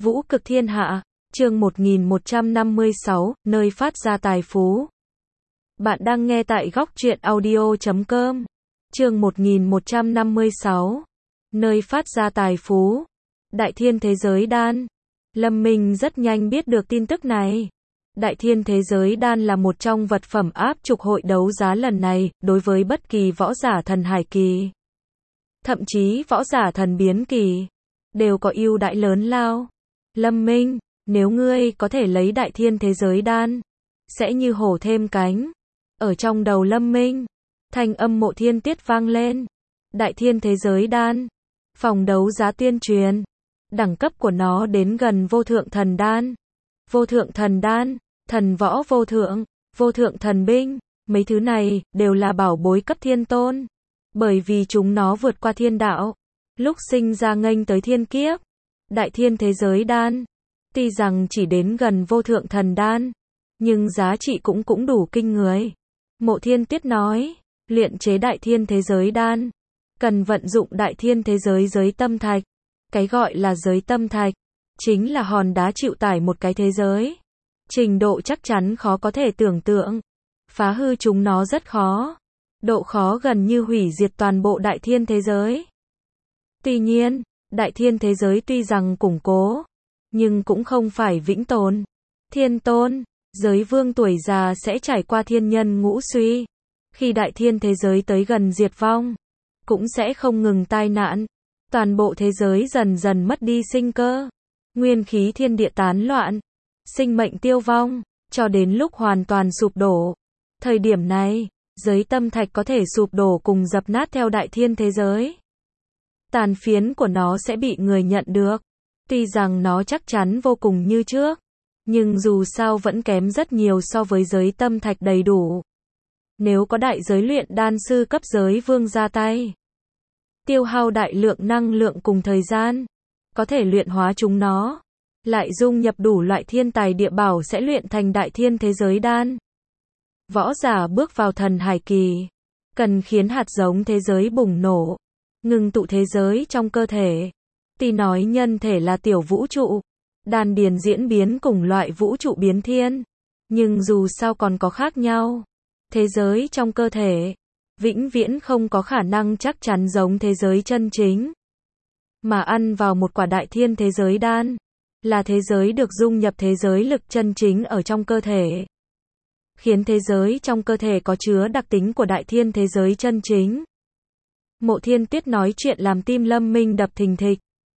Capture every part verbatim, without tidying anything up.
Vũ cực thiên hạ, chương một nghìn một trăm năm mươi sáu, nơi phát ra tài phú. Bạn đang nghe tại góc truyện audio chấm com. Chương một nghìn một trăm năm mươi sáu, nơi phát ra tài phú. Đại thiên thế giới đan. Lâm Minh rất nhanh biết được tin tức này. Đại thiên thế giới đan là một trong vật phẩm áp trục hội đấu giá lần này, đối với bất kỳ võ giả thần hải kỳ, thậm chí võ giả thần biến kỳ, đều có ưu đãi lớn lao. Lâm Minh, nếu ngươi có thể lấy đại thiên thế giới đan, sẽ như hổ thêm cánh. Ở trong đầu Lâm Minh, thanh âm Mộ Thiên Tiết vang lên. Đại thiên thế giới đan, phòng đấu giá tuyên truyền. Đẳng cấp của nó đến gần vô thượng thần đan. Vô thượng thần đan, thần võ vô thượng, vô thượng thần binh, mấy thứ này đều là bảo bối cấp thiên tôn. Bởi vì chúng nó vượt qua thiên đạo, lúc sinh ra nghênh tới thiên kiếp. Đại thiên thế giới đan, tuy rằng chỉ đến gần vô thượng thần đan, nhưng giá trị cũng cũng đủ kinh người. Mộ Thiên Tiết nói, luyện chế đại thiên thế giới đan, cần vận dụng đại thiên thế giới giới tâm thạch. Cái gọi là giới tâm thạch, chính là hòn đá chịu tải một cái thế giới. Trình độ chắc chắn khó có thể tưởng tượng. Phá hư chúng nó rất khó. Độ khó gần như hủy diệt toàn bộ đại thiên thế giới. Tuy nhiên, đại thiên thế giới tuy rằng củng cố, nhưng cũng không phải vĩnh tồn. Thiên tôn, giới vương tuổi già sẽ trải qua thiên nhân ngũ suy. Khi đại thiên thế giới tới gần diệt vong, cũng sẽ không ngừng tai nạn. Toàn bộ thế giới dần dần mất đi sinh cơ. Nguyên khí thiên địa tán loạn. Sinh mệnh tiêu vong, cho đến lúc hoàn toàn sụp đổ. Thời điểm này, giới tâm thạch có thể sụp đổ cùng dập nát theo đại thiên thế giới. Tàn phiến của nó sẽ bị người nhận được. Tuy rằng nó chắc chắn vô cùng như trước, nhưng dù sao vẫn kém rất nhiều so với giới tâm thạch đầy đủ. Nếu có đại giới luyện đan sư cấp giới vương ra tay, tiêu hao đại lượng năng lượng cùng thời gian, có thể luyện hóa chúng nó, lại dung nhập đủ loại thiên tài địa bảo sẽ luyện thành đại thiên thế giới đan. Võ giả bước vào thần hải kỳ, cần khiến hạt giống thế giới bùng nổ, ngừng tụ thế giới trong cơ thể. Tuy nói nhân thể là tiểu vũ trụ, đan điền diễn biến cùng loại vũ trụ biến thiên, nhưng dù sao còn có khác nhau. Thế giới trong cơ thể, vĩnh viễn không có khả năng chắc chắn giống thế giới chân chính. Mà ăn vào một quả đại thiên thế giới đan, là thế giới được dung nhập thế giới lực chân chính ở trong cơ thể. Khiến thế giới trong cơ thể có chứa đặc tính của đại thiên thế giới chân chính. Mộ Thiên Tiết nói chuyện làm tim Lâm Minh đập thình thịch.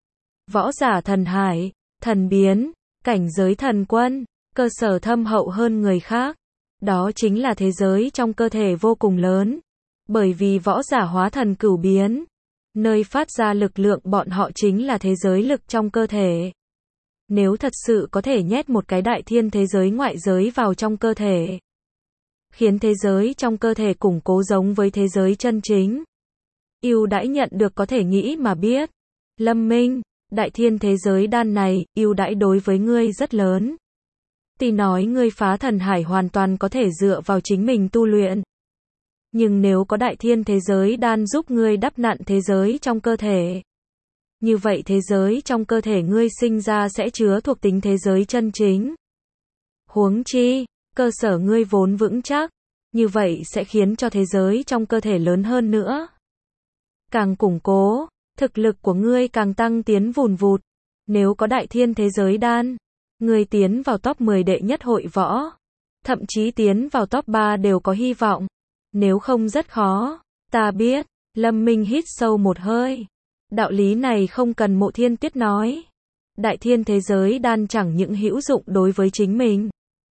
Võ giả thần hải, thần biến, cảnh giới thần quân, cơ sở thâm hậu hơn người khác. Đó chính là thế giới trong cơ thể vô cùng lớn. Bởi vì võ giả hóa thần cửu biến, nơi phát ra lực lượng bọn họ chính là thế giới lực trong cơ thể. Nếu thật sự có thể nhét một cái đại thiên thế giới ngoại giới vào trong cơ thể, khiến thế giới trong cơ thể củng cố giống với thế giới chân chính, ưu đãi nhận được có thể nghĩ mà biết. Lâm Minh, đại thiên thế giới đan này, ưu đãi đối với ngươi rất lớn. Tuy nói ngươi phá thần hải hoàn toàn có thể dựa vào chính mình tu luyện, nhưng nếu có đại thiên thế giới đan giúp ngươi đắp nặn thế giới trong cơ thể, như vậy thế giới trong cơ thể ngươi sinh ra sẽ chứa thuộc tính thế giới chân chính. Huống chi, cơ sở ngươi vốn vững chắc, như vậy sẽ khiến cho thế giới trong cơ thể lớn hơn nữa. Càng củng cố, thực lực của ngươi càng tăng tiến vùn vụt. Nếu có đại thiên thế giới đan, ngươi tiến vào top mười đệ nhất hội võ, thậm chí tiến vào top ba đều có hy vọng. Nếu không rất khó. Ta biết. Lâm Minh hít sâu một hơi. Đạo lý này không cần Mộ Thiên Tiết nói. Đại thiên thế giới đan chẳng những hữu dụng đối với chính mình,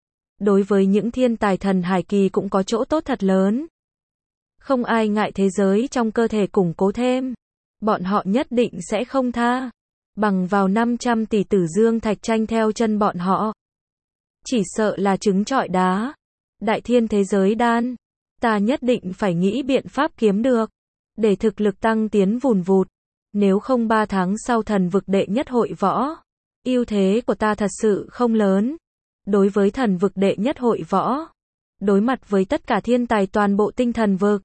đối với những thiên tài thần hải kỳ cũng có chỗ tốt thật lớn. Không ai ngại thế giới trong cơ thể củng cố thêm, bọn họ nhất định sẽ không tha. Bằng vào năm trăm tỷ tử dương thạch tranh theo chân bọn họ, chỉ sợ là trứng trọi đá. Đại thiên thế giới đan, ta nhất định phải nghĩ biện pháp kiếm được, để thực lực tăng tiến vùn vụt. Nếu không ba tháng sau thần vực đệ nhất hội võ, ưu thế của ta thật sự không lớn. Đối với thần vực đệ nhất hội võ, đối mặt với tất cả thiên tài toàn bộ tinh thần vực,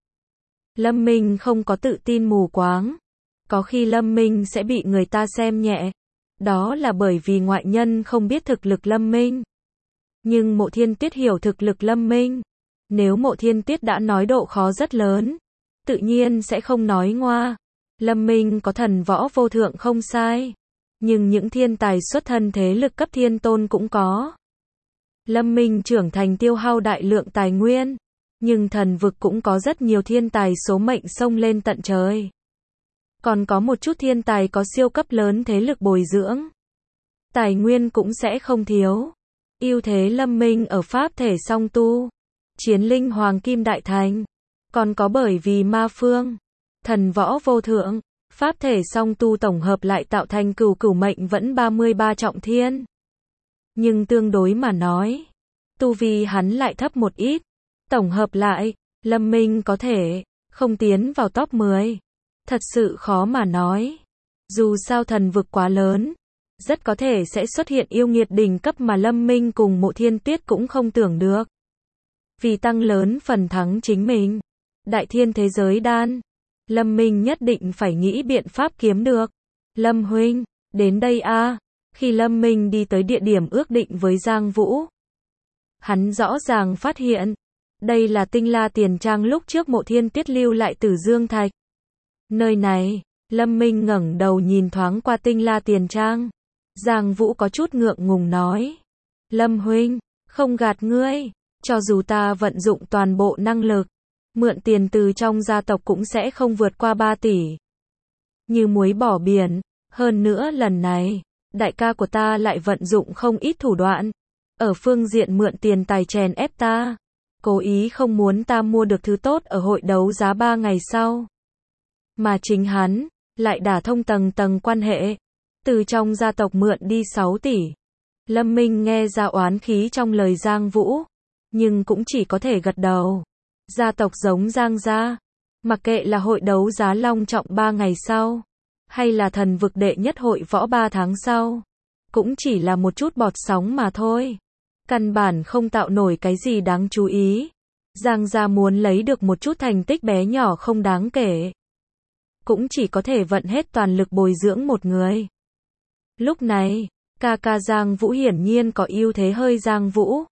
Lâm Minh không có tự tin mù quáng. Có khi Lâm Minh sẽ bị người ta xem nhẹ. Đó là bởi vì ngoại nhân không biết thực lực Lâm Minh. Nhưng Mộ Thiên Tuyết hiểu thực lực Lâm Minh. Nếu Mộ Thiên Tuyết đã nói độ khó rất lớn, tự nhiên sẽ không nói ngoa. Lâm Minh có thần võ vô thượng không sai. Nhưng những thiên tài xuất thân thế lực cấp thiên tôn cũng có. Lâm Minh trưởng thành tiêu hao đại lượng tài nguyên. Nhưng thần vực cũng có rất nhiều thiên tài số mệnh xông lên tận trời. Còn có một chút thiên tài có siêu cấp lớn thế lực bồi dưỡng. Tài nguyên cũng sẽ không thiếu. Ưu thế Lâm Minh ở pháp thể song tu. Chiến linh hoàng kim đại thành. Còn có bởi vì ma phương. Thần võ vô thượng. Pháp thể song tu tổng hợp lại tạo thành cửu cửu mệnh vẫn ba mươi ba trọng thiên. Nhưng tương đối mà nói, tu vi hắn lại thấp một ít. Tổng hợp lại, Lâm Minh có thể không tiến vào top mười. Thật sự khó mà nói. Dù sao thần vực quá lớn, rất có thể sẽ xuất hiện yêu nghiệt đỉnh cấp mà Lâm Minh cùng Mộ Thiên Tuyết cũng không tưởng được. Vì tăng lớn phần thắng chính mình, đại thiên thế giới đan, Lâm Minh nhất định phải nghĩ biện pháp kiếm được. Lâm huynh, đến đây a. Khi Lâm Minh đi tới địa điểm ước định với Giang Vũ, hắn rõ ràng phát hiện, đây là Tinh La Tiền Trang lúc trước Mộ Thiên Tuyết lưu lại Tử Dương Thạch. Nơi này, Lâm Minh ngẩng đầu nhìn thoáng qua Tinh La Tiền Trang. Giang Vũ có chút ngượng ngùng nói. Lâm huynh, không gạt ngươi, cho dù ta vận dụng toàn bộ năng lực, mượn tiền từ trong gia tộc cũng sẽ không vượt qua ba tỷ. Như muối bỏ biển, hơn nữa lần này, đại ca của ta lại vận dụng không ít thủ đoạn. Ở phương diện mượn tiền tài chèn ép ta, cố ý không muốn ta mua được thứ tốt ở hội đấu giá ba ngày sau. Mà chính hắn, lại đả thông tầng tầng quan hệ, từ trong gia tộc mượn đi sáu tỷ. Lâm Minh nghe ra oán khí trong lời Giang Vũ, nhưng cũng chỉ có thể gật đầu. Gia tộc giống Giang gia, mặc kệ là hội đấu giá long trọng ba ngày sau, hay là thần vực đệ nhất hội võ ba tháng sau, cũng chỉ là một chút bọt sóng mà thôi. Căn bản không tạo nổi cái gì đáng chú ý. Giang gia muốn lấy được một chút thành tích bé nhỏ không đáng kể, cũng chỉ có thể vận hết toàn lực bồi dưỡng một người. Lúc này, ca ca Giang Vũ hiển nhiên có ưu thế hơi Giang Vũ.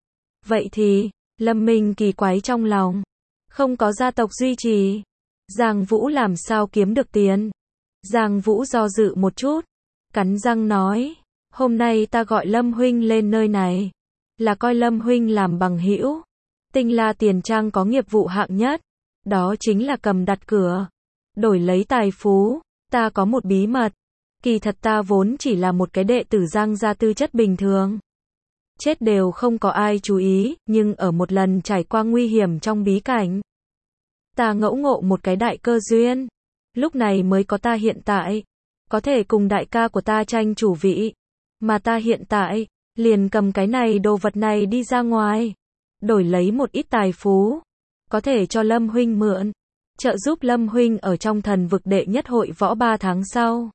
Vậy thì, Lâm Minh kỳ quái trong lòng. Không có gia tộc duy trì, Giang Vũ làm sao kiếm được tiền? Giang Vũ do dự một chút, cắn răng nói, hôm nay ta gọi Lâm huynh lên nơi này, là coi Lâm huynh làm bằng hữu. Tinh La Tiền Trang có nghiệp vụ hạng nhất, đó chính là cầm đặt cửa, đổi lấy tài phú. Ta có một bí mật, kỳ thật ta vốn chỉ là một cái đệ tử Giang gia tư chất bình thường. Chết đều không có ai chú ý, nhưng ở một lần trải qua nguy hiểm trong bí cảnh, ta ngẫu ngộ một cái đại cơ duyên, lúc này mới có ta hiện tại, có thể cùng đại ca của ta tranh chủ vị, mà ta hiện tại, liền cầm cái này đồ vật này đi ra ngoài, đổi lấy một ít tài phú, có thể cho Lâm huynh mượn, trợ giúp Lâm huynh ở trong thần vực đệ nhất hội võ ba tháng sau.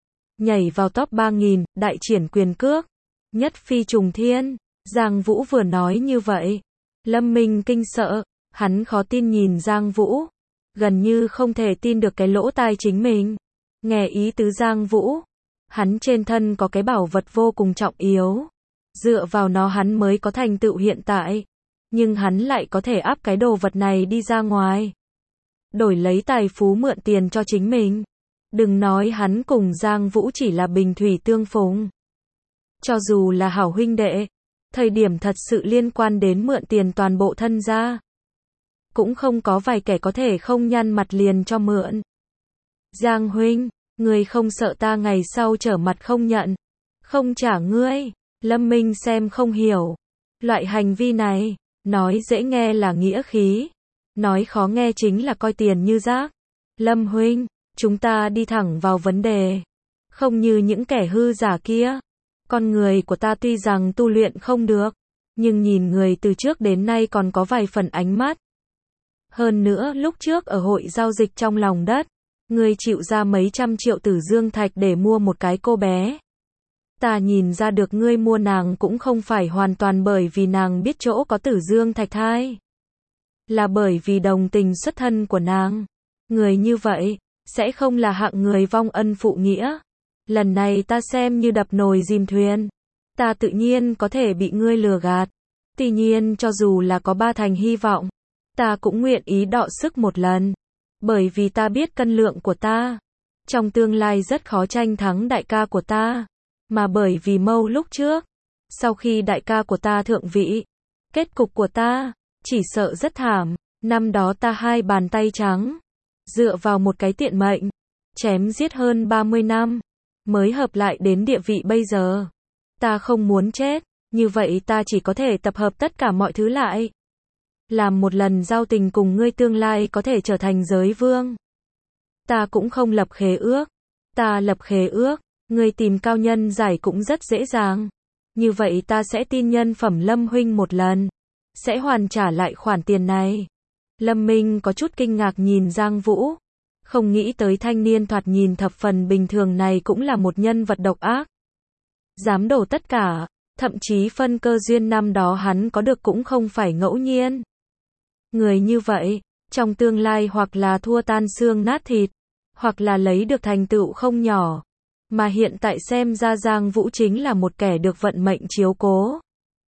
Nhảy vào top ba nghìn, đại triển quyền cước, nhất phi trùng thiên. Giang Vũ vừa nói như vậy, Lâm Minh kinh sợ, hắn khó tin nhìn Giang Vũ, gần như không thể tin được cái lỗ tai chính mình. Nghe ý tứ Giang Vũ, hắn trên thân có cái bảo vật vô cùng trọng yếu, dựa vào nó hắn mới có thành tựu hiện tại, nhưng hắn lại có thể áp cái đồ vật này đi ra ngoài, đổi lấy tài phú mượn tiền cho chính mình. Đừng nói hắn cùng Giang Vũ chỉ là bình thủy tương phùng, cho dù là hảo huynh đệ, thời điểm thật sự liên quan đến mượn tiền toàn bộ thân gia, cũng không có vài kẻ có thể không nhăn mặt liền cho mượn. Giang huynh, ngươi không sợ ta ngày sau trở mặt không nhận, không trả ngươi? Lâm Minh xem không hiểu. Loại hành vi này, nói dễ nghe là nghĩa khí, nói khó nghe chính là coi tiền như rác. Lâm huynh, chúng ta đi thẳng vào vấn đề, không như những kẻ hư giả kia. Con người của ta tuy rằng tu luyện không được, nhưng nhìn người từ trước đến nay còn có vài phần ánh mắt. Hơn nữa lúc trước ở hội giao dịch trong lòng đất, ngươi chịu ra mấy trăm triệu Tử Dương Thạch để mua một cái cô bé. Ta nhìn ra được ngươi mua nàng cũng không phải hoàn toàn bởi vì nàng biết chỗ có Tử Dương Thạch thai, là bởi vì đồng tình xuất thân của nàng. Người như vậy, sẽ không là hạng người vong ân phụ nghĩa. Lần này ta xem như đập nồi dìm thuyền. Ta tự nhiên có thể bị ngươi lừa gạt. Tuy nhiên cho dù là có ba thành hy vọng, ta cũng nguyện ý đọ sức một lần. Bởi vì ta biết cân lượng của ta. Trong tương lai rất khó tranh thắng đại ca của ta. Mà bởi vì mâu lúc trước, sau khi đại ca của ta thượng vị, kết cục của ta, chỉ sợ rất thảm. Năm đó ta hai bàn tay trắng, dựa vào một cái tiện mệnh, chém giết hơn ba mươi năm, mới hợp lại đến địa vị bây giờ. Ta không muốn chết, như vậy ta chỉ có thể tập hợp tất cả mọi thứ lại. Làm một lần giao tình cùng ngươi tương lai có thể trở thành giới vương. Ta cũng không lập khế ước. Ta lập khế ước, ngươi tìm cao nhân giải cũng rất dễ dàng. Như vậy ta sẽ tin nhân phẩm Lâm huynh một lần, sẽ hoàn trả lại khoản tiền này. Lâm Minh có chút kinh ngạc nhìn Giang Vũ. Không nghĩ tới thanh niên thoạt nhìn thập phần bình thường này cũng là một nhân vật độc ác. Dám đổ tất cả, thậm chí phân cơ duyên năm đó hắn có được cũng không phải ngẫu nhiên. Người như vậy, trong tương lai hoặc là thua tan xương nát thịt, hoặc là lấy được thành tựu không nhỏ. Mà hiện tại xem ra Giang Vũ chính là một kẻ được vận mệnh chiếu cố.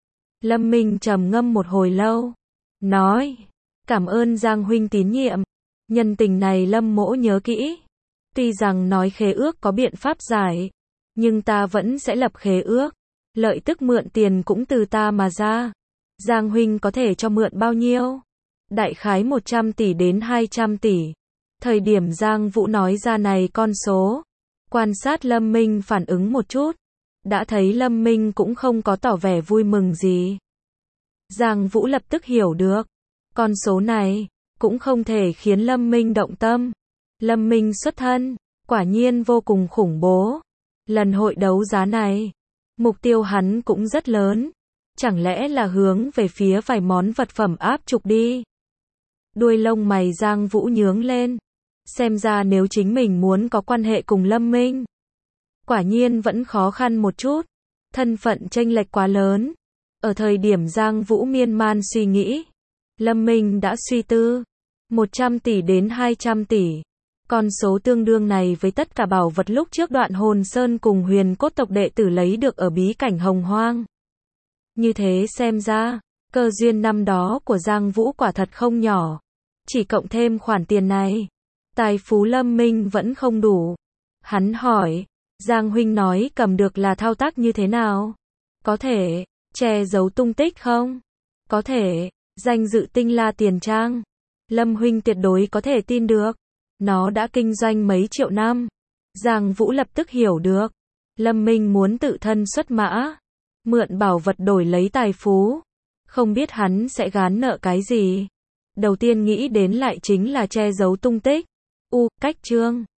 Lâm Minh trầm ngâm một hồi lâu, nói, cảm ơn Giang huynh tín nhiệm. Nhân tình này Lâm mỗ nhớ kỹ. Tuy rằng nói khế ước có biện pháp giải, nhưng ta vẫn sẽ lập khế ước. Lợi tức mượn tiền cũng từ ta mà ra. Giang huynh có thể cho mượn bao nhiêu? Đại khái một trăm tỷ đến hai trăm tỷ. Thời điểm Giang Vũ nói ra này con số, quan sát Lâm Minh phản ứng một chút, đã thấy Lâm Minh cũng không có tỏ vẻ vui mừng gì. Giang Vũ lập tức hiểu được, con số này cũng không thể khiến Lâm Minh động tâm. Lâm Minh xuất thân, quả nhiên vô cùng khủng bố. Lần hội đấu giá này, mục tiêu hắn cũng rất lớn. Chẳng lẽ là hướng về phía vài món vật phẩm áp trục đi? Đuôi lông mày Giang Vũ nhướng lên. Xem ra nếu chính mình muốn có quan hệ cùng Lâm Minh, quả nhiên vẫn khó khăn một chút. Thân phận chênh lệch quá lớn. Ở thời điểm Giang Vũ miên man suy nghĩ, Lâm Minh đã suy tư. một trăm tỷ đến hai trăm tỷ. Con số tương đương này với tất cả bảo vật lúc trước Đoạn Hồn Sơn cùng Huyền Cốt tộc đệ tử lấy được ở bí cảnh Hồng Hoang. Như thế xem ra, cơ duyên năm đó của Giang Vũ quả thật không nhỏ. Chỉ cộng thêm khoản tiền này, tài phú Lâm Minh vẫn không đủ. Hắn hỏi, Giang huynh nói cầm được là thao tác như thế nào? Có thể che giấu tung tích không? Có thể. Danh dự Tinh La Tiền Trang, Lâm huynh tuyệt đối có thể tin được. Nó đã kinh doanh mấy triệu năm. Giang Vũ lập tức hiểu được. Lâm Minh muốn tự thân xuất mã, mượn bảo vật đổi lấy tài phú. Không biết hắn sẽ gán nợ cái gì. Đầu tiên nghĩ đến lại chính là che giấu tung tích. U, cách chương